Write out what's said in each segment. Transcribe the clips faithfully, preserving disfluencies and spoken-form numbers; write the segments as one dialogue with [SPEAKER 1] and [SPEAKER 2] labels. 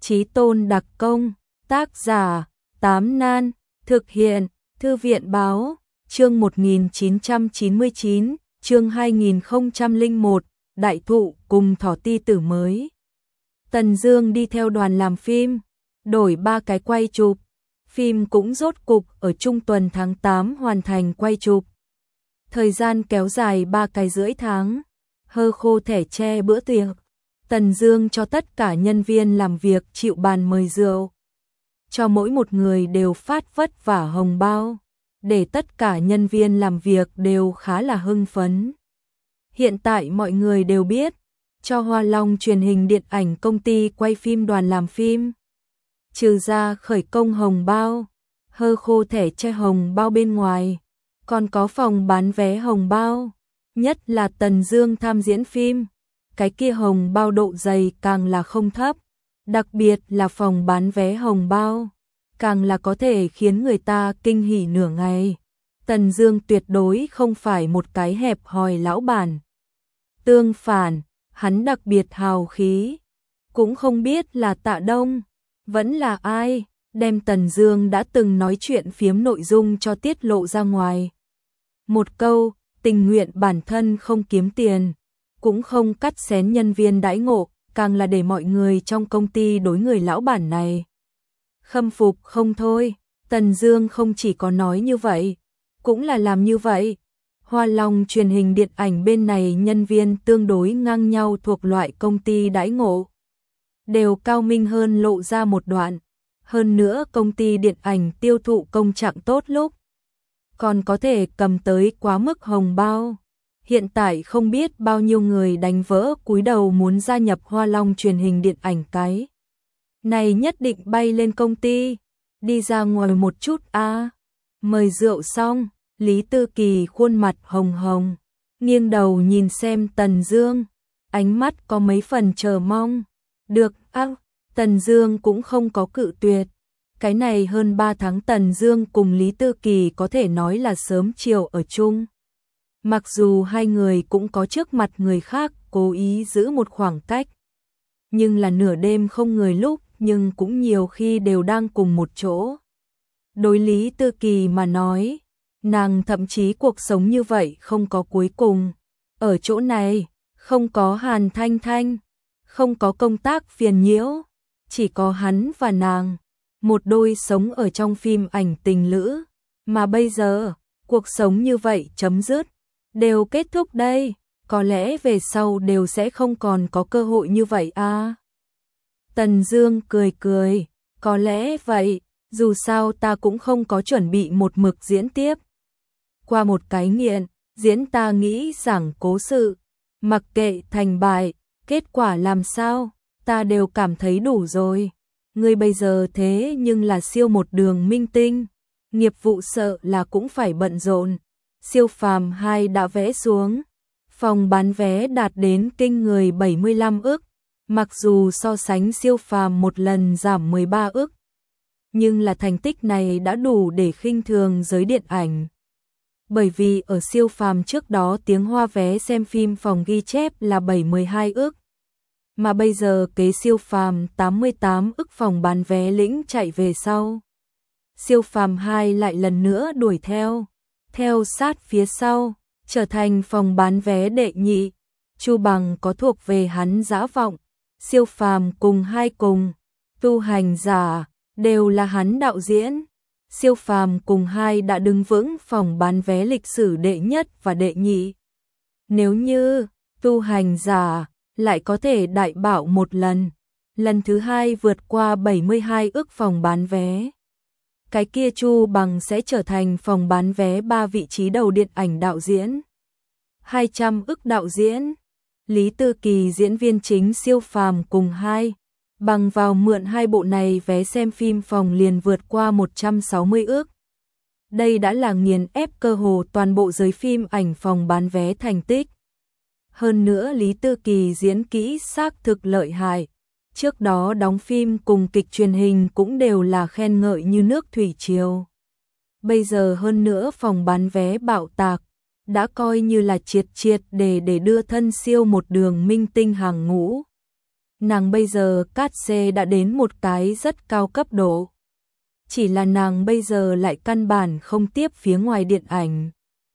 [SPEAKER 1] Chí Tôn đặc công, tác giả, Tám Nan, thực hiện, Thư viện báo, chương một nghìn chín trăm chín mươi chín, chương hai nghìn không trăm lẻ một, đại thụ cùng thỏ ti tử mới. Tần Dương đi theo đoàn làm phim, đổi ba cái quay chụp, phim cũng rốt cục ở trung tuần tháng tám hoàn thành quay chụp. Thời gian kéo dài ba cái rưỡi tháng, hơ khô thẻ tre bữa tiệc. Tần Dương cho tất cả nhân viên làm việc chịu bàn mời rượu. Cho mỗi một người đều phát vất vả hồng bao, để tất cả nhân viên làm việc đều khá là hưng phấn. Hiện tại mọi người đều biết, cho Hoa Long truyền hình điện ảnh công ty quay phim đoàn làm phim. Trừ ra khởi công hồng bao, hơ khô thẻ che hồng bao bên ngoài, còn có phòng bán vé hồng bao, nhất là Tần Dương tham diễn phim. Cái kia hồng bao độ dày càng là không thấp, đặc biệt là phòng bán vé hồng bao, càng là có thể khiến người ta kinh hỉ nửa ngày. Tần Dương tuyệt đối không phải một cái hẹp hòi lão bản. Tương phản, hắn đặc biệt hào khí. Cũng không biết là Tạ Đông, vẫn là ai, đem Tần Dương đã từng nói chuyện phiếm nội dung cho tiết lộ ra ngoài. Một câu, tình nguyện bản thân không kiếm tiền, cũng không cắt xén nhân viên đãi ngộ, càng là để mọi người trong công ty đối người lão bản này khâm phục không thôi. Tần Dương không chỉ có nói như vậy, cũng là làm như vậy. Hoa Long truyền hình điện ảnh bên này nhân viên tương đối ngang nhau thuộc loại công ty đãi ngộ, đều cao minh hơn lộ ra một đoạn. Hơn nữa công ty điện ảnh tiêu thụ công trạng tốt lúc, còn có thể cầm tới quá mức hồng bao. Hiện tại không biết bao nhiêu người đánh vỡ cúi đầu muốn gia nhập Hoa Long truyền hình điện ảnh, cái này nhất định bay lên công ty, đi ra ngoài một chút a. À. Mời rượu xong, Lý Tư Kỳ khuôn mặt hồng hồng, nghiêng đầu nhìn xem Tần Dương, ánh mắt có mấy phần chờ mong. Được, ác, à, Tần Dương cũng không có cự tuyệt. Cái này hơn ba tháng Tần Dương cùng Lý Tư Kỳ có thể nói là sớm chiều ở chung. Mặc dù hai người cũng có trước mặt người khác cố ý giữ một khoảng cách, nhưng là nửa đêm không người lúc, nhưng cũng nhiều khi đều đang cùng một chỗ. Đối Lý Tư Kỳ mà nói, nàng thậm chí cuộc sống như vậy không có cuối cùng. Ở chỗ này, không có Hàn Thanh Thanh, không có công tác phiền nhiễu, chỉ có hắn và nàng, một đôi sống ở trong phim ảnh tình lữ. Mà bây giờ, cuộc sống như vậy chấm dứt, đều kết thúc đây, có lẽ về sau đều sẽ không còn có cơ hội như vậy à. Tần Dương cười cười, có lẽ vậy, dù sao ta cũng không có chuẩn bị một mực diễn tiếp. Qua một cái nghiện, diễn ta nghĩ giảng cố sự, mặc kệ thành bại, kết quả làm sao, ta đều cảm thấy đủ rồi. Ngươi bây giờ thế nhưng là siêu một đường minh tinh, nghiệp vụ sợ là cũng phải bận rộn. Siêu Phàm hai đã vẽ xuống, phòng bán vé đạt đến kinh người bảy mươi lăm ức, mặc dù so sánh Siêu Phàm một lần giảm mười ba ức, nhưng là thành tích này đã đủ để khinh thường giới điện ảnh. Bởi vì ở Siêu Phàm trước đó tiếng Hoa vé xem phim phòng ghi chép là bảy mươi hai ức, mà bây giờ kế Siêu Phàm tám mươi tám ức phòng bán vé lĩnh chạy về sau. Siêu Phàm hai lại lần nữa đuổi theo, theo sát phía sau, trở thành phòng bán vé đệ nhị. Chu Bằng có thuộc về hắn Dã Vọng, Siêu Phàm cùng hai cùng, Tu Hành Giả, đều là hắn đạo diễn. Siêu Phàm cùng hai đã đứng vững phòng bán vé lịch sử đệ nhất và đệ nhị. Nếu như Tu Hành Giả lại có thể đại bạo một lần, lần thứ hai vượt qua bảy mươi hai ức phòng bán vé, cái kia Chu Bằng sẽ trở thành phòng bán vé ba vị trí đầu điện ảnh đạo diễn. hai trăm ức đạo diễn, Lý Tư Kỳ diễn viên chính Siêu Phàm cùng hai, bằng vào mượn hai bộ này vé xem phim phòng liền vượt qua một trăm sáu mươi ức. Đây đã là nghiền ép cơ hồ toàn bộ giới phim ảnh phòng bán vé thành tích. Hơn nữa Lý Tư Kỳ diễn kỹ xác thực lợi hại. Trước đó đóng phim cùng kịch truyền hình cũng đều là khen ngợi như nước thủy triều. Bây giờ hơn nữa phòng bán vé bạo tạc, đã coi như là triệt triệt để để đưa thân siêu một đường minh tinh hàng ngũ. Nàng bây giờ cát xê đã đến một cái rất cao cấp độ. Chỉ là nàng bây giờ lại căn bản không tiếp phía ngoài điện ảnh.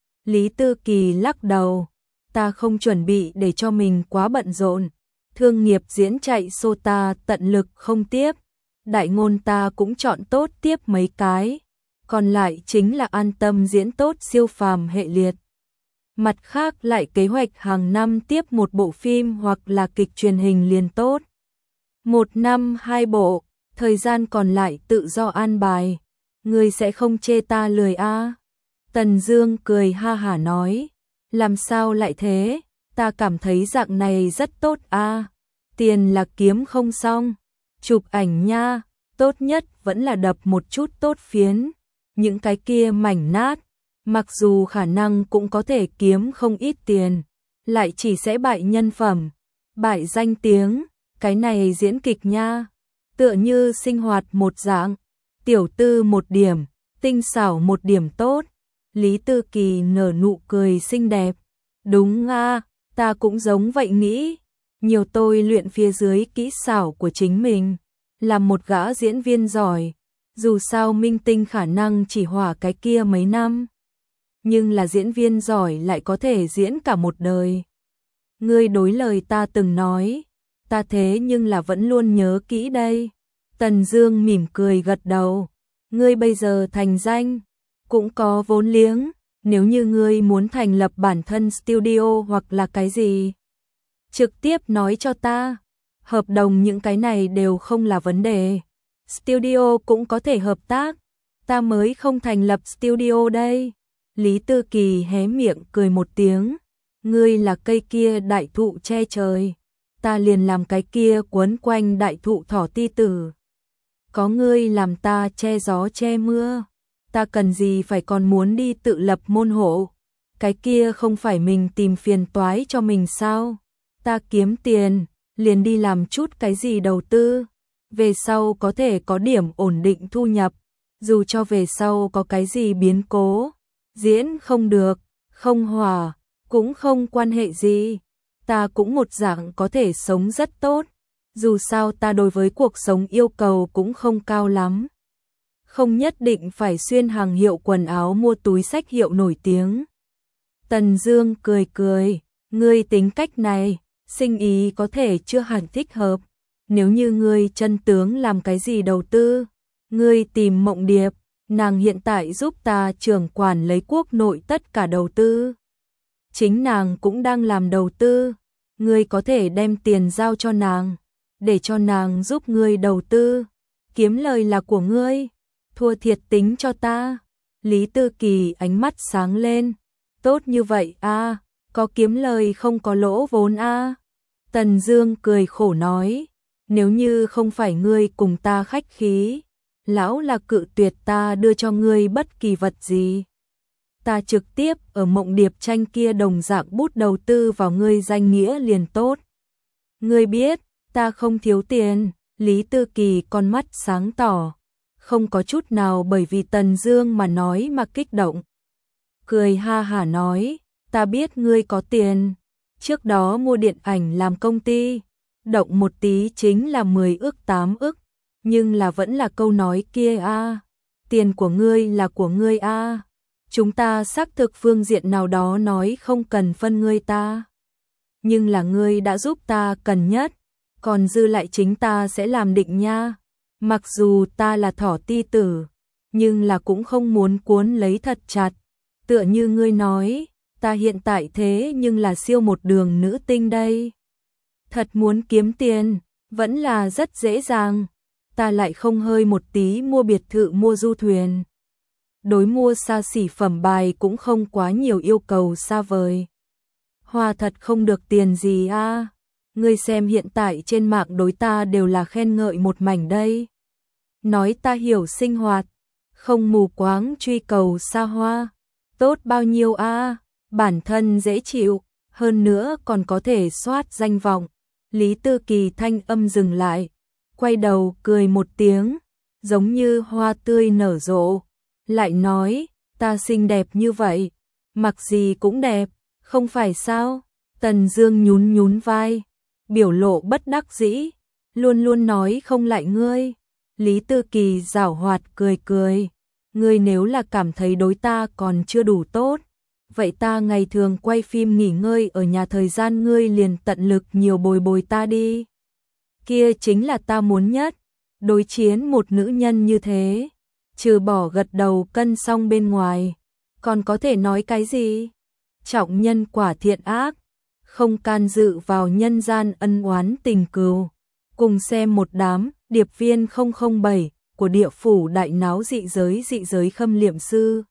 [SPEAKER 1] Lý Tư Kỳ lắc đầu, ta không chuẩn bị để cho mình quá bận rộn. Thương nghiệp diễn chạy xô ta tận lực không tiếp. Đại ngôn ta cũng chọn tốt tiếp mấy cái. Còn lại chính là an tâm diễn tốt siêu phàm hệ liệt. Mặt khác lại kế hoạch hàng năm tiếp một bộ phim hoặc là kịch truyền hình liền tốt. Một năm hai bộ, thời gian còn lại tự do an bài. Ngươi sẽ không chê ta lười a? À? Tần Dương cười ha hả nói, làm sao lại thế, ta cảm thấy dạng này rất tốt a. À? Tiền là kiếm không xong, chụp ảnh nha, tốt nhất vẫn là đập một chút tốt phiến, những cái kia mảnh nát, mặc dù khả năng cũng có thể kiếm không ít tiền, lại chỉ sẽ bại nhân phẩm, bại danh tiếng, cái này diễn kịch nha, tựa như sinh hoạt một dạng, tiểu tư một điểm, tinh xảo một điểm tốt. Lý Tư Kỳ nở nụ cười xinh đẹp, đúng a, ta cũng giống vậy nghĩ, nhiều tôi luyện phía dưới kỹ xảo của chính mình, làm một gã diễn viên giỏi, dù sao minh tinh khả năng chỉ hỏa cái kia mấy năm, nhưng là diễn viên giỏi lại có thể diễn cả một đời. Ngươi đối lời ta từng nói, ta thế nhưng là vẫn luôn nhớ kỹ đây. Tần Dương mỉm cười gật đầu, ngươi bây giờ thành danh, cũng có vốn liếng, nếu như ngươi muốn thành lập bản thân studio hoặc là cái gì, trực tiếp nói cho ta, hợp đồng những cái này đều không là vấn đề. Studio cũng có thể hợp tác, ta mới không thành lập studio đây. Lý Tư Kỳ hé miệng cười một tiếng, ngươi là cây kia đại thụ che trời, ta liền làm cái kia quấn quanh đại thụ thỏ ti tử. Có ngươi làm ta che gió che mưa, ta cần gì phải còn muốn đi tự lập môn hộ, cái kia không phải mình tìm phiền toái cho mình sao? Ta kiếm tiền, liền đi làm chút cái gì đầu tư, về sau có thể có điểm ổn định thu nhập, dù cho về sau có cái gì biến cố, diễn không được, không hòa, cũng không quan hệ gì, ta cũng một dạng có thể sống rất tốt, dù sao ta đối với cuộc sống yêu cầu cũng không cao lắm. Không nhất định phải xuyên hàng hiệu quần áo mua túi xách hiệu nổi tiếng. Tần Dương cười cười, ngươi tính cách này, sinh ý có thể chưa hẳn thích hợp, nếu như ngươi chân tướng làm cái gì đầu tư, ngươi tìm Mộng Điệp, nàng hiện tại giúp ta trưởng quản lấy quốc nội tất cả đầu tư. Chính nàng cũng đang làm đầu tư, ngươi có thể đem tiền giao cho nàng, để cho nàng giúp ngươi đầu tư, kiếm lời là của ngươi, thua thiệt tính cho ta. Lý Tư Kỳ ánh mắt sáng lên, tốt như vậy a, à, có kiếm lời không có lỗ vốn a. À. Tần Dương cười khổ nói, nếu như không phải ngươi cùng ta khách khí, lão là cự tuyệt ta đưa cho ngươi bất kỳ vật gì. Ta trực tiếp ở Mộng Điệp tranh kia đồng dạng bút đầu tư vào ngươi danh nghĩa liền tốt. Ngươi biết, ta không thiếu tiền. Lý Tư Kỳ con mắt sáng tỏ, không có chút nào bởi vì Tần Dương mà nói mà kích động. Cười ha hả nói, ta biết ngươi có tiền, trước đó mua điện ảnh làm công ty, động một tí chính là mười ức tám ức, nhưng là vẫn là câu nói kia a, à, tiền của ngươi là của ngươi a. À. Chúng ta xác thực phương diện nào đó nói không cần phân ngươi ta, nhưng là ngươi đã giúp ta cần nhất, còn dư lại chính ta sẽ làm định nha. Mặc dù ta là thỏ ti tử, nhưng là cũng không muốn cuốn lấy thật chặt. Tựa như ngươi nói, ta hiện tại thế nhưng là siêu một đường nữ tinh đây. Thật muốn kiếm tiền, vẫn là rất dễ dàng. Ta lại không hơi một tí mua biệt thự mua du thuyền. Đối mua xa xỉ phẩm bài cũng không quá nhiều yêu cầu xa vời. Hoa thật không được tiền gì a. À. Ngươi xem hiện tại trên mạng đối ta đều là khen ngợi một mảnh đây. Nói ta hiểu sinh hoạt, không mù quáng truy cầu xa hoa. Tốt bao nhiêu a, à, bản thân dễ chịu, hơn nữa còn có thể soát danh vọng. Lý Tư Kỳ thanh âm dừng lại, quay đầu cười một tiếng, giống như hoa tươi nở rộ, lại nói, ta xinh đẹp như vậy, mặc gì cũng đẹp, không phải sao? Tần Dương nhún nhún vai, biểu lộ bất đắc dĩ, luôn luôn nói không lại ngươi. Lý Tư Kỳ giảo hoạt cười cười, ngươi nếu là cảm thấy đối ta còn chưa đủ tốt, vậy ta ngày thường quay phim nghỉ ngơi ở nhà thời gian ngươi liền tận lực nhiều bồi bồi ta đi. Kia chính là ta muốn nhất, đối chiến một nữ nhân như thế, trừ bỏ gật đầu cân xong bên ngoài, còn có thể nói cái gì? Trọng nhân quả thiện ác, không can dự vào nhân gian ân oán tình cừu. Cùng xem một đám điệp viên không không bảy của địa phủ đại náo dị giới dị giới khâm liệm sư.